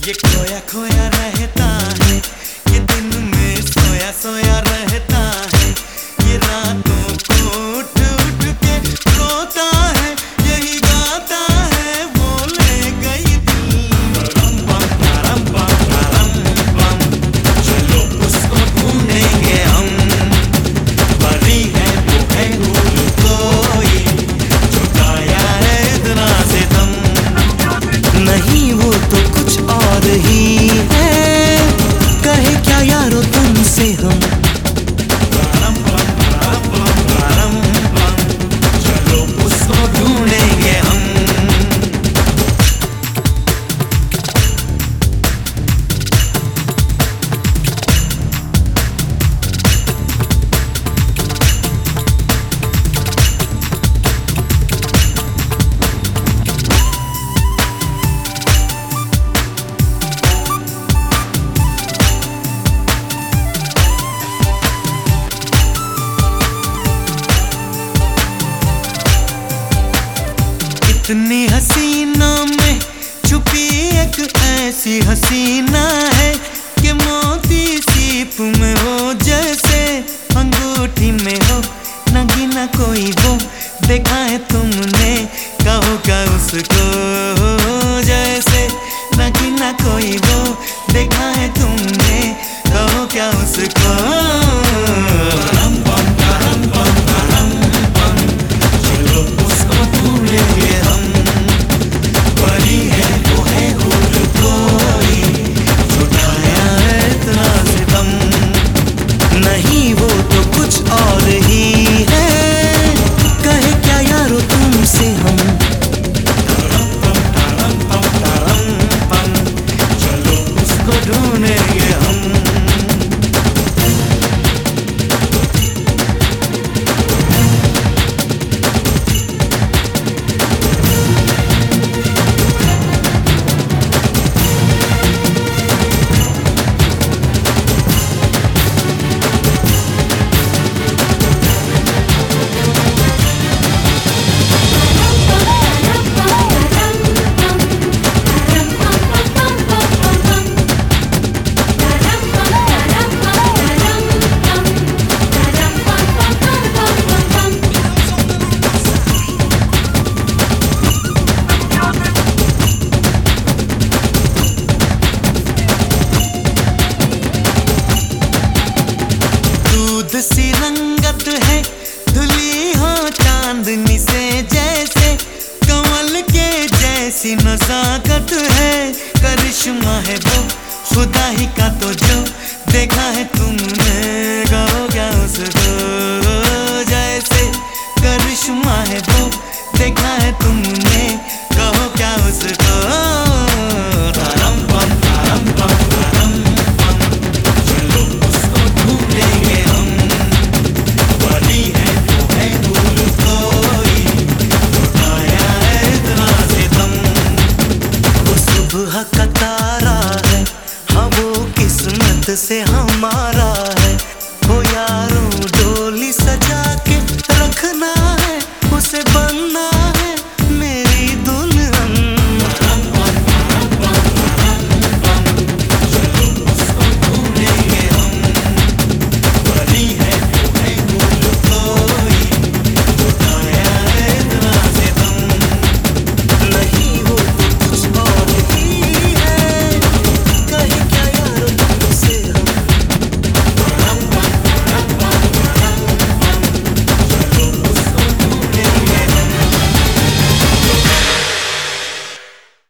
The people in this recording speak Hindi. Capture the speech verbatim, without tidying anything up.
ये खोया खोया रहता है, ये दिन में सोया सोया रहता है, ये रातों को उठ उठ के रोता है, यही गाता है बोले गई दिल। रम बम रम बम रम बम, चलो उसको ढूंढेंगे हम। परी है वो है भूल कोई, छुटाया है इतना सितम। नहीं वो तो कुछ और ही है, कहे क्या यारो तुमसे हम। चलो उसको ढूंढेंगे हम। इतनी हसीनों में छुपी एक ऐसी हसीना है कि मोती सीप में हो जैसे अंगूठी में हो, नगीना कोई वो देखा है तुमने, कहो क्या उसको जैसे नगीना कोई वो देखा है तुमने, कहो क्या उसको। नहीं वो तो कुछ और ही है, कहे क्या यारो तुमसे हम। चलो उसको ढूंढेंगे हम। सी रंगत है धुली हो चांदनी से जैसे, कमल के जैसी नजाकत है, करिश्मा है वो खुदा ही का तो जो देखा है तुमने, कहो क्या उसको जैसे करिश्मा है वो देखा है तुमने, कहो क्या उसको। सुबह का तारा है, हाँ वो किस्मत से हमारा